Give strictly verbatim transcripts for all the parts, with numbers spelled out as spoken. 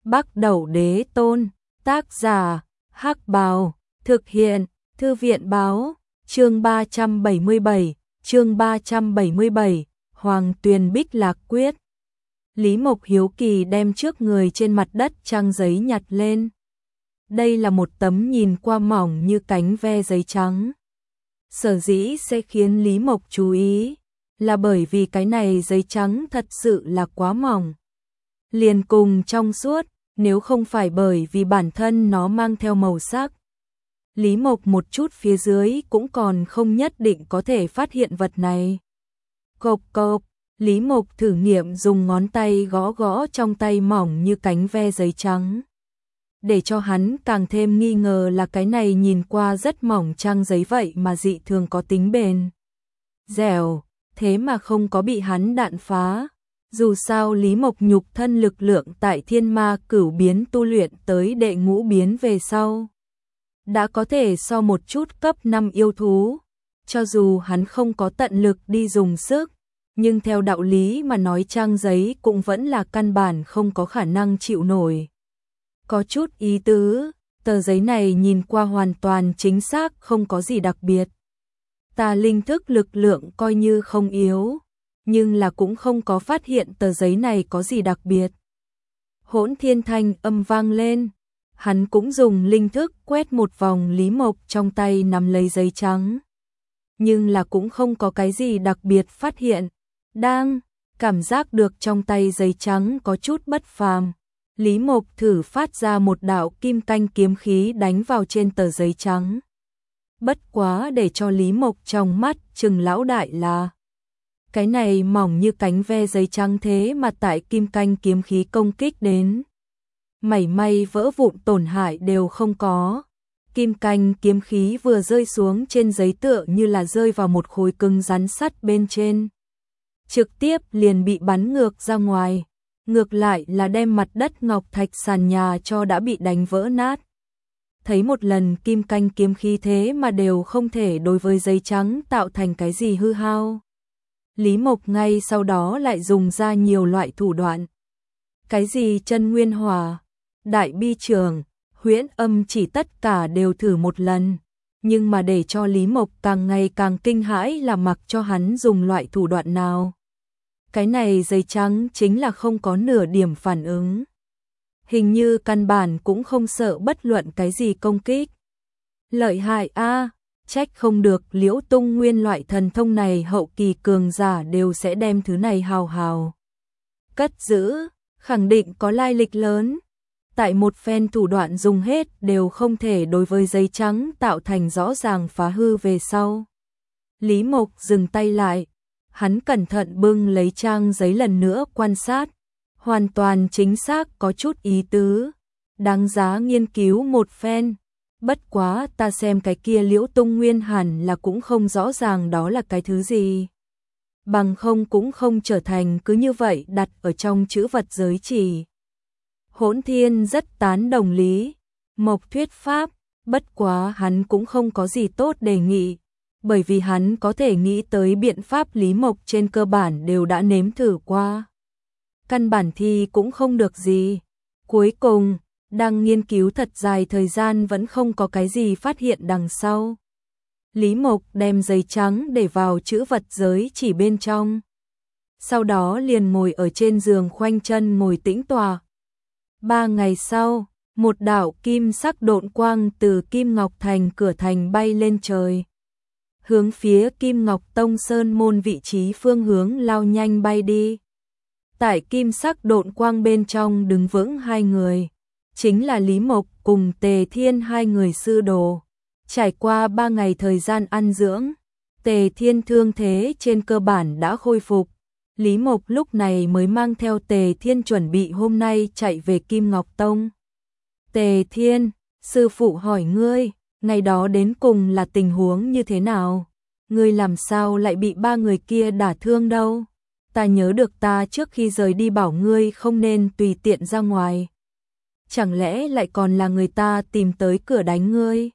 Bắc Đẩu Đế Tôn, tác giả, Hắc Bào, thực hiện, Thư viện báo, chương ba trăm bảy mươi bảy, chương ba trăm bảy mươi bảy, Hoàng Tuyền Bích Lạc Quyết. Lý Mộc hiếu kỳ đem trước người trên mặt đất trang giấy nhặt lên. Đây là một tấm nhìn qua mỏng như cánh ve giấy trắng. Sở dĩ sẽ khiến Lý Mộc chú ý, là bởi vì cái này giấy trắng thật sự là quá mỏng. Liền cùng trong suốt, nếu không phải bởi vì bản thân nó mang theo màu sắc. Lý Mộc một chút phía dưới cũng còn không nhất định có thể phát hiện vật này. Cộp cộp, Lý Mộc thử nghiệm dùng ngón tay gõ gõ trong tay mỏng như cánh ve giấy trắng. Để cho hắn càng thêm nghi ngờ là cái này nhìn qua rất mỏng trang giấy vậy mà dị thường có tính bền dẻo, thế mà không có bị hắn đạn phá. Dù sao Lý Mộc nhục thân lực lượng tại thiên ma cửu biến tu luyện tới đệ ngũ biến về sau. Đã có thể so một chút cấp năm yêu thú, cho dù hắn không có tận lực đi dùng sức, nhưng theo đạo lý mà nói trang giấy cũng vẫn là căn bản không có khả năng chịu nổi. Có chút ý tứ, tờ giấy này nhìn qua hoàn toàn chính xác không có gì đặc biệt. Ta linh thức lực lượng coi như không yếu, nhưng là cũng không có phát hiện tờ giấy này có gì đặc biệt. Hỗn thiên thanh âm vang lên, hắn cũng dùng linh thức quét một vòng Lý Mộc trong tay nắm lấy giấy trắng. Nhưng là cũng không có cái gì đặc biệt phát hiện. Đang cảm giác được trong tay giấy trắng có chút bất phàm. Lý Mộc thử phát ra một đạo kim canh kiếm khí đánh vào trên tờ giấy trắng. Bất quá để cho Lý Mộc trong mắt trừng lão đại là cái này mỏng như cánh ve giấy trắng thế mà tại kim canh kiếm khí công kích đến. Mảy may vỡ vụn tổn hại đều không có. Kim canh kiếm khí vừa rơi xuống trên giấy tựa như là rơi vào một khối cứng rắn sắt bên trên. Trực tiếp liền bị bắn ngược ra ngoài. Ngược lại là đem mặt đất ngọc thạch sàn nhà cho đã bị đánh vỡ nát. Thấy một lần kim canh kiếm khí thế mà đều không thể đối với giấy trắng tạo thành cái gì hư hao. Lý Mộc ngay sau đó lại dùng ra nhiều loại thủ đoạn. Cái gì chân nguyên hỏa, đại bi trường, huyễn âm chỉ tất cả đều thử một lần. Nhưng mà để cho Lý Mộc càng ngày càng kinh hãi là mặc cho hắn dùng loại thủ đoạn nào. Cái này giấy trắng chính là không có nửa điểm phản ứng. Hình như căn bản cũng không sợ bất luận cái gì công kích. Lợi hại a, trách không được Liễu Tung Nguyên loại thần thông này hậu kỳ cường giả đều sẽ đem thứ này hào hào cất giữ, khẳng định có lai lịch lớn. Tại một phen thủ đoạn dùng hết đều không thể đối với giấy trắng tạo thành rõ ràng phá hư về sau. Lý Mộc dừng tay lại, hắn cẩn thận bưng lấy trang giấy lần nữa quan sát, hoàn toàn chính xác có chút ý tứ, đáng giá nghiên cứu một phen. Bất quá ta xem cái kia Liễu Tung Nguyên hẳn là cũng không rõ ràng đó là cái thứ gì. Bằng không cũng không trở thành cứ như vậy đặt ở trong chữ vật giới chỉ. Hỗn Thiên rất tán đồng Lý Mộc thuyết pháp, bất quá hắn cũng không có gì tốt đề nghị, bởi vì hắn có thể nghĩ tới biện pháp Lý Mộc trên cơ bản đều đã nếm thử qua. Căn bản thi cũng không được gì. Cuối cùng, đang nghiên cứu thật dài thời gian vẫn không có cái gì phát hiện đằng sau. Lý Mộc đem giấy trắng để vào chữ vật giới chỉ bên trong. Sau đó liền ngồi ở trên giường khoanh chân ngồi tĩnh tọa. Ba ngày sau, một đạo kim sắc độn quang từ Kim Ngọc Thành cửa thành bay lên trời. Hướng phía Kim Ngọc Tông Sơn môn vị trí phương hướng lao nhanh bay đi. Tại kim sắc độn quang bên trong đứng vững hai người. Chính là Lý Mộc cùng Tề Thiên hai người sư đồ. Trải qua ba ngày thời gian ăn dưỡng, Tề Thiên thương thế trên cơ bản đã khôi phục. Lý Mộc lúc này mới mang theo Tề Thiên chuẩn bị hôm nay chạy về Kim Ngọc Tông. Tề Thiên, sư phụ hỏi ngươi, ngày đó đến cùng là tình huống như thế nào? Ngươi làm sao lại bị ba người kia đả thương đâu? Ta nhớ được ta trước khi rời đi bảo ngươi không nên tùy tiện ra ngoài. Chẳng lẽ lại còn là người ta tìm tới cửa đánh ngươi?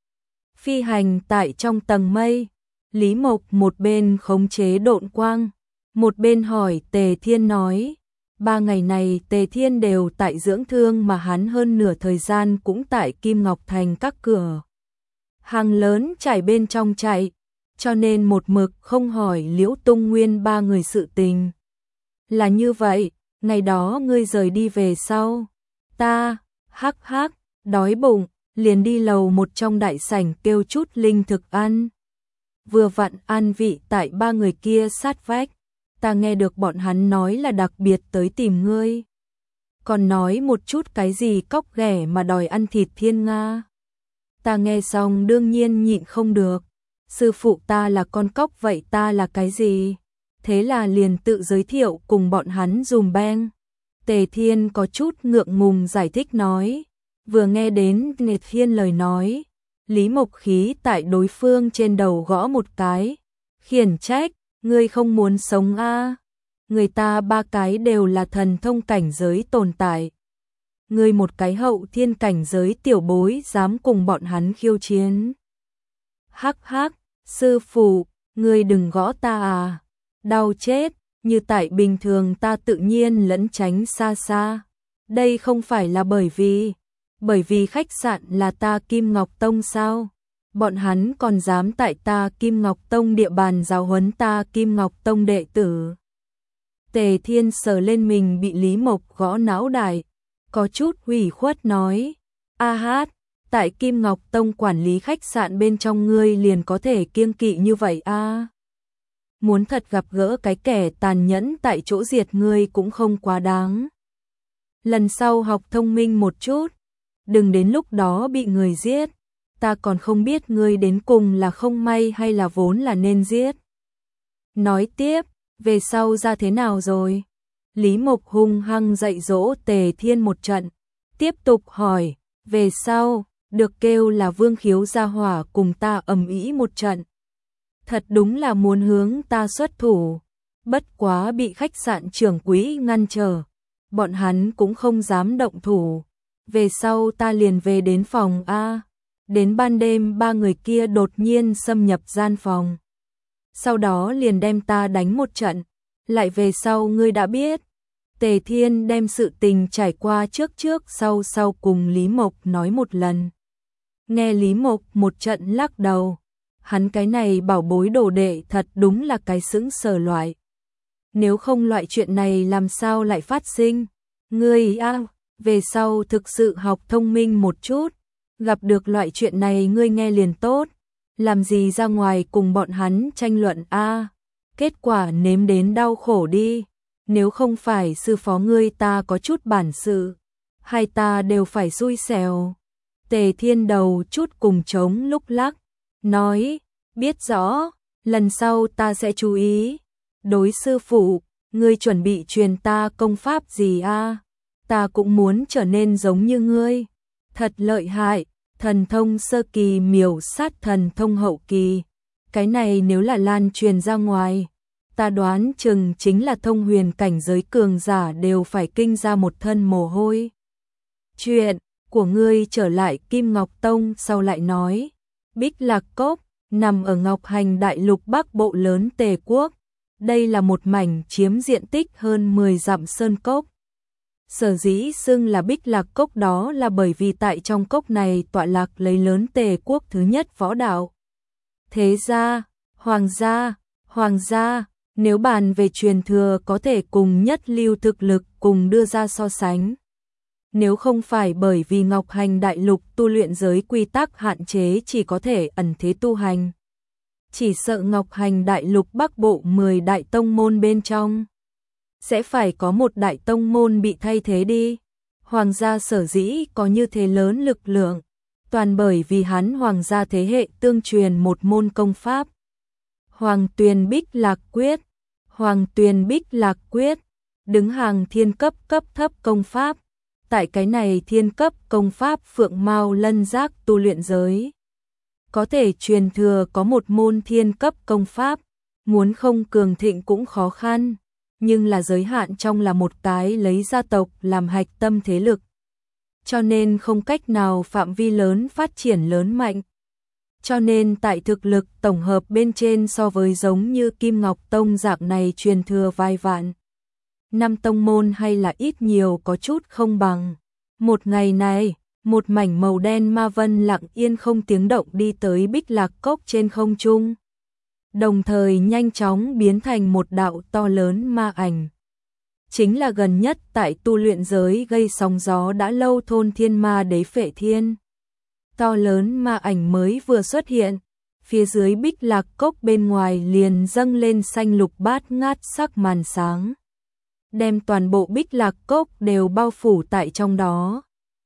Phi hành tại trong tầng mây, Lý Mộc một bên khống chế độn quang, một bên hỏi Tề Thiên nói, Ba ngày này Tề Thiên đều tại dưỡng thương mà hắn hơn nửa thời gian cũng tại Kim Ngọc Thành các cửa hàng lớn trải bên trong chạy, cho nên một mực không hỏi Liễu Tung Nguyên ba người sự tình. Là như vậy, ngày đó ngươi rời đi về sau, ta, hắc hắc, đói bụng, liền đi lầu một trong đại sảnh kêu chút linh thực ăn. Vừa vặn ăn vị tại ba người kia sát vách, ta nghe được bọn hắn nói là đặc biệt tới tìm ngươi. Còn nói một chút cái gì cóc ghẻ mà đòi ăn thịt thiên nga. Ta nghe xong đương nhiên nhịn không được. Sư phụ ta là con cóc vậy ta là cái gì? Thế là liền tự giới thiệu cùng bọn hắn dùm beng. Tề Thiên có chút ngượng ngùng giải thích nói. Vừa nghe đến Tề Thiên lời nói, Lý Mộc khí tại đối phương trên đầu gõ một cái. Khiển trách, ngươi không muốn sống a? À? Người ta ba cái đều là thần thông cảnh giới tồn tại. Ngươi một cái hậu thiên cảnh giới tiểu bối dám cùng bọn hắn khiêu chiến. Hắc hắc, sư phụ, ngươi đừng gõ ta à, đau chết, như tại bình thường ta tự nhiên lẫn tránh xa xa. Đây không phải là bởi vì, bởi vì khách sạn là ta Kim Ngọc Tông sao? Bọn hắn còn dám tại ta Kim Ngọc Tông địa bàn giáo huấn ta Kim Ngọc Tông đệ tử. Tề Thiên sờ lên mình bị Lý Mộc gõ não đại, có chút ủy khuất nói, a hát, tại Kim Ngọc Tông quản lý khách sạn bên trong ngươi liền có thể kiêng kỵ như vậy a? À? Muốn thật gặp gỡ cái kẻ tàn nhẫn tại chỗ diệt ngươi cũng không quá đáng. Lần sau học thông minh một chút, đừng đến lúc đó bị người giết, ta còn không biết ngươi đến cùng là không may hay là vốn là nên giết. Nói tiếp, về sau ra thế nào rồi? Lý Mộc hung hăng dạy dỗ Tề Thiên một trận, tiếp tục hỏi, về sau, được kêu là Vương Khiếu gia hỏa cùng ta ầm ĩ một trận. Thật đúng là muốn hướng ta xuất thủ, bất quá bị khách sạn trưởng quỹ ngăn trở, bọn hắn cũng không dám động thủ. Về sau ta liền về đến phòng A, đến ban đêm ba người kia đột nhiên xâm nhập gian phòng. Sau đó liền đem ta đánh một trận, lại về sau ngươi đã biết. Tề Thiên đem sự tình trải qua trước trước sau sau cùng Lý Mộc nói một lần. Nghe Lý Mộc một trận lắc đầu, hắn cái này bảo bối đồ đệ thật đúng là cái sững sờ loại. Nếu không loại chuyện này làm sao lại phát sinh? Ngươi a, về sau thực sự học thông minh một chút, gặp được loại chuyện này ngươi nghe liền tốt, làm gì ra ngoài cùng bọn hắn tranh luận a, kết quả nếm đến đau khổ đi. Nếu không phải sư phó ngươi ta có chút bản sự, hai ta đều phải xui xẻo. Tề Thiên đầu chút cùng trống lúc lắc, nói, biết rõ, lần sau ta sẽ chú ý. Đối sư phụ, ngươi chuẩn bị truyền ta công pháp gì a? À? Ta cũng muốn trở nên giống như ngươi. Thật lợi hại, thần thông sơ kỳ miểu sát thần thông hậu kỳ. Cái này nếu là lan truyền ra ngoài, ta đoán chừng chính là thông huyền cảnh giới cường giả đều phải kinh ra một thân mồ hôi. Chuyện của ngươi trở lại Kim Ngọc Tông sau lại nói, Bích Lạc Cốc nằm ở Ngọc Hành Đại Lục Bắc Bộ lớn Tề Quốc. Đây là một mảnh chiếm diện tích hơn mười dặm sơn cốc. Sở dĩ xưng là Bích Lạc Cốc đó là bởi vì tại trong cốc này tọa lạc lấy lớn Tề Quốc thứ nhất võ đạo. Thế gia, hoàng gia, hoàng gia, nếu bàn về truyền thừa có thể cùng nhất lưu thực lực cùng đưa ra so sánh. Nếu không phải bởi vì Ngọc Hành Đại Lục tu luyện giới quy tắc hạn chế chỉ có thể ẩn thế tu hành, chỉ sợ Ngọc Hành Đại Lục Bắc Bộ mười đại tông môn bên trong sẽ phải có một đại tông môn bị thay thế đi. Hoàng gia sở dĩ có như thế lớn lực lượng, toàn bởi vì hắn hoàng gia thế hệ tương truyền một môn công pháp. Hoàng Tuyền Bích Lạc Quyết, Hoàng Tuyền Bích Lạc Quyết, đứng hàng thiên cấp cấp thấp công pháp. Tại cái này thiên cấp công pháp Phượng Mao Lân Giác tu luyện giới, có thể truyền thừa có một môn thiên cấp công pháp, muốn không cường thịnh cũng khó khăn, nhưng là giới hạn trong là một cái lấy gia tộc làm hạch tâm thế lực, cho nên không cách nào phạm vi lớn phát triển lớn mạnh. Cho nên tại thực lực tổng hợp bên trên so với giống như Kim Ngọc Tông dạng này truyền thừa vài vạn năm tông môn hay là ít nhiều có chút không bằng. Một ngày này, một mảnh màu đen ma vân lặng yên không tiếng động đi tới Bích Lạc Cốc trên không trung, đồng thời nhanh chóng biến thành một đạo to lớn ma ảnh. Chính là gần nhất tại tu luyện giới gây sóng gió đã lâu thôn Thiên Ma Đế Phệ Thiên. To lớn ma ảnh mới vừa xuất hiện, phía dưới Bích Lạc Cốc bên ngoài liền dâng lên xanh lục bát ngát sắc màn sáng, đem toàn bộ Bích Lạc Cốc đều bao phủ tại trong đó.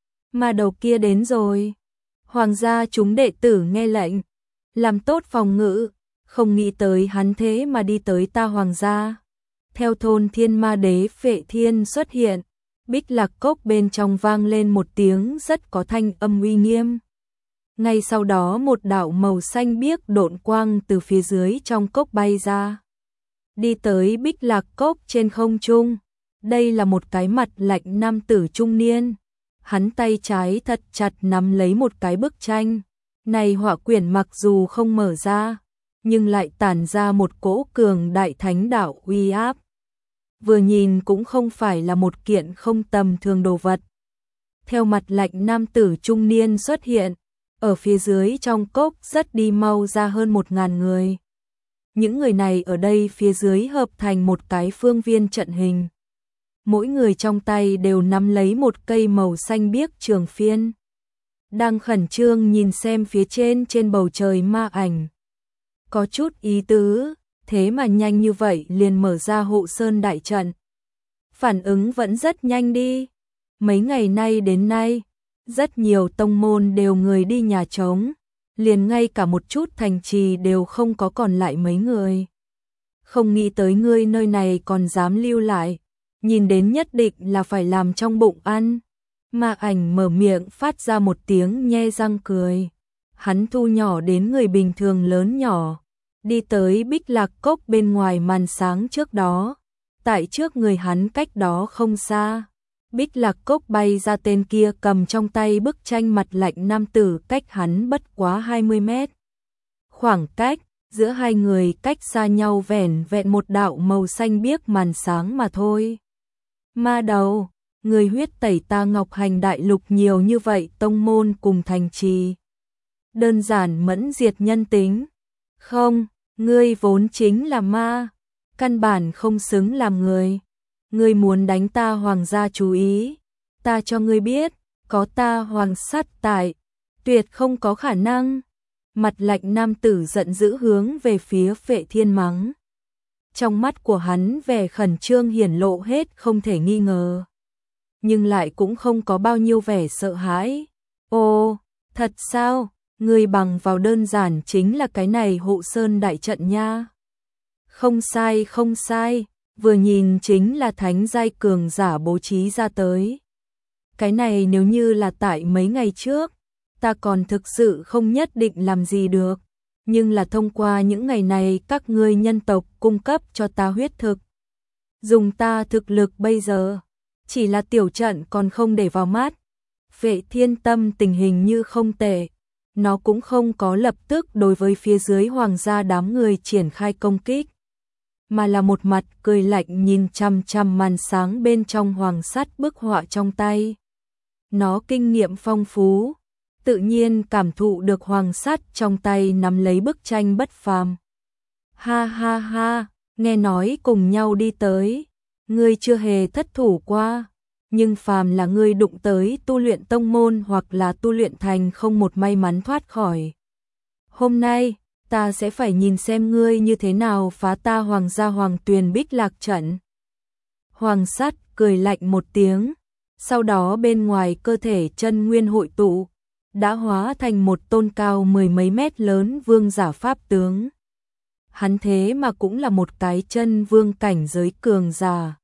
Mà đầu kia đến rồi. Hoàng gia chúng đệ tử nghe lệnh, làm tốt phòng ngự, không nghĩ tới hắn thế mà đi tới ta Hoàng gia. Theo thôn Thiên Ma Đế Phệ Thiên xuất hiện, Bích Lạc Cốc bên trong vang lên một tiếng rất có thanh âm uy nghiêm. Ngay sau đó một đạo màu xanh biếc độn quang từ phía dưới trong cốc bay ra, đi tới Bích Lạc Cốc trên không trung. Đây là một cái mặt lạnh nam tử trung niên. Hắn tay trái thật chặt nắm lấy một cái bức tranh. Này họa quyển mặc dù không mở ra, nhưng lại tản ra một cỗ cường đại thánh đạo uy áp. Vừa nhìn cũng không phải là một kiện không tầm thường đồ vật. Theo mặt lạnh nam tử trung niên xuất hiện, ở phía dưới trong cốc rất đi mau ra hơn một ngàn người. Những người này ở đây phía dưới hợp thành một cái phương viên trận hình. Mỗi người trong tay đều nắm lấy một cây màu xanh biếc trường phiên, đang khẩn trương nhìn xem phía trên trên bầu trời ma ảnh. Có chút ý tứ, thế mà nhanh như vậy liền mở ra hộ sơn đại trận. Phản ứng vẫn rất nhanh đi. Mấy ngày nay đến nay, rất nhiều tông môn đều người đi nhà trống, liền ngay cả một chút thành trì đều không có còn lại mấy người. Không nghĩ tới ngươi nơi này còn dám lưu lại, nhìn đến nhất định là phải làm trong bụng ăn. Ma ảnh mở miệng phát ra một tiếng nhe răng cười. Hắn thu nhỏ đến người bình thường lớn nhỏ, đi tới Bích Lạc Cốc bên ngoài màn sáng trước đó. Tại trước người hắn cách đó không xa, Bích Lạc Cốc bay ra tên kia cầm trong tay bức tranh mặt lạnh nam tử cách hắn bất quá hai mươi mét. Khoảng cách giữa hai người cách xa nhau vẻn vẹn một đạo màu xanh biếc màn sáng mà thôi. Ma đầu, người huyết tẩy ta Ngọc Hành đại lục nhiều như vậy tông môn cùng thành trì. Đơn giản mẫn diệt nhân tính. Không, ngươi vốn chính là ma, căn bản không xứng làm người. Ngươi muốn đánh ta Hoàng gia chú ý, ta cho ngươi biết, có ta Hoàng sát tại, tuyệt không có khả năng. Mặt lạnh nam tử giận dữ hướng về phía Phệ Thiên mắng. Trong mắt của hắn vẻ khẩn trương hiển lộ hết không thể nghi ngờ, nhưng lại cũng không có bao nhiêu vẻ sợ hãi. Ồ, thật sao? Ngươi bằng vào đơn giản chính là cái này hộ sơn đại trận nha. Không sai không sai, vừa nhìn chính là thánh giai cường giả bố trí ra tới. Cái này nếu như là tại mấy ngày trước, ta còn thực sự không nhất định làm gì được. Nhưng là thông qua những ngày này các ngươi nhân tộc cung cấp cho ta huyết thực. Dùng ta thực lực bây giờ, chỉ là tiểu trận còn không để vào mắt. Phệ Thiên tâm tình hình như không tệ. Nó cũng không có lập tức đối với phía dưới hoàng gia đám người triển khai công kích, mà là một mặt cười lạnh nhìn chăm chăm màn sáng bên trong hoàng sắt bức họa trong tay. Nó kinh nghiệm phong phú, tự nhiên cảm thụ được hoàng sắt trong tay nắm lấy bức tranh bất phàm. Ha ha ha, nghe nói cùng nhau đi tới, ngươi chưa hề thất thủ qua, nhưng phàm là ngươi đụng tới tu luyện tông môn hoặc là tu luyện thành không một may mắn thoát khỏi. Hôm nay, ta sẽ phải nhìn xem ngươi như thế nào phá ta Hoàng gia Hoàng Tuyền Bích Lạc trận. Hoàng sắt cười lạnh một tiếng, sau đó bên ngoài cơ thể chân nguyên hội tụ, đã hóa thành một tôn cao mười mấy mét lớn vương giả pháp tướng. Hắn thế mà cũng là một cái chân vương cảnh giới cường giả.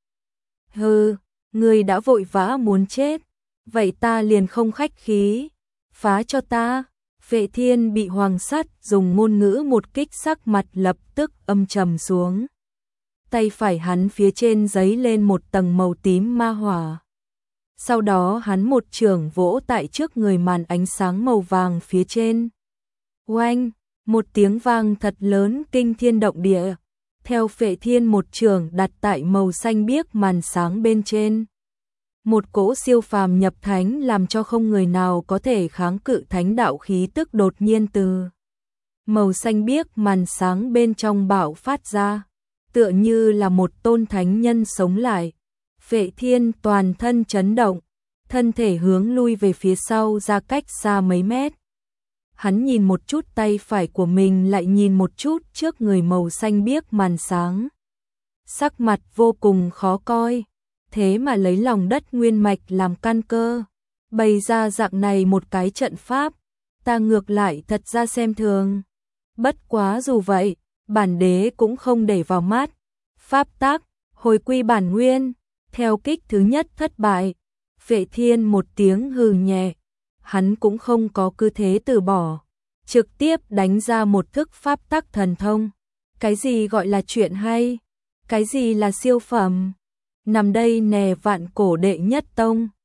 Hừ, ngươi đã vội vã muốn chết, vậy ta liền không khách khí, phá cho ta. Phệ Thiên bị Hoàng sắt dùng ngôn ngữ một kích sắc mặt lập tức âm trầm xuống. Tay phải hắn phía trên giấy lên một tầng màu tím ma hỏa. Sau đó hắn một chưởng vỗ tại trước người màn ánh sáng màu vàng phía trên. Oanh, một tiếng vang thật lớn kinh thiên động địa. theo Phệ Thiên một trường đặt tại màu xanh biếc màn sáng bên trên. Một cỗ siêu phàm nhập thánh làm cho không người nào có thể kháng cự thánh đạo khí tức đột nhiên từ màu xanh biếc màn sáng bên trong bạo phát ra, tựa như là một tôn thánh nhân sống lại. Phệ Thiên toàn thân chấn động, thân thể hướng lui về phía sau ra cách xa mấy mét. Hắn nhìn một chút tay phải của mình, lại nhìn một chút trước người màu xanh biếc màn sáng. Sắc mặt vô cùng khó coi, thế mà lấy lòng đất nguyên mạch làm căn cơ, bày ra dạng này một cái trận pháp, ta ngược lại thật ra xem thường. Bất quá dù vậy, bản đế cũng không để vào mắt. Pháp tắc, hồi quy bản nguyên, theo kích thứ nhất thất bại. Phệ Thiên một tiếng hừ nhẹ, hắn cũng không có cứ thế từ bỏ, trực tiếp đánh ra một thức pháp tắc thần thông. Cái gì gọi là chuyện hay? Cái gì là siêu phẩm? Nằm đây nè vạn cổ đệ nhất tông.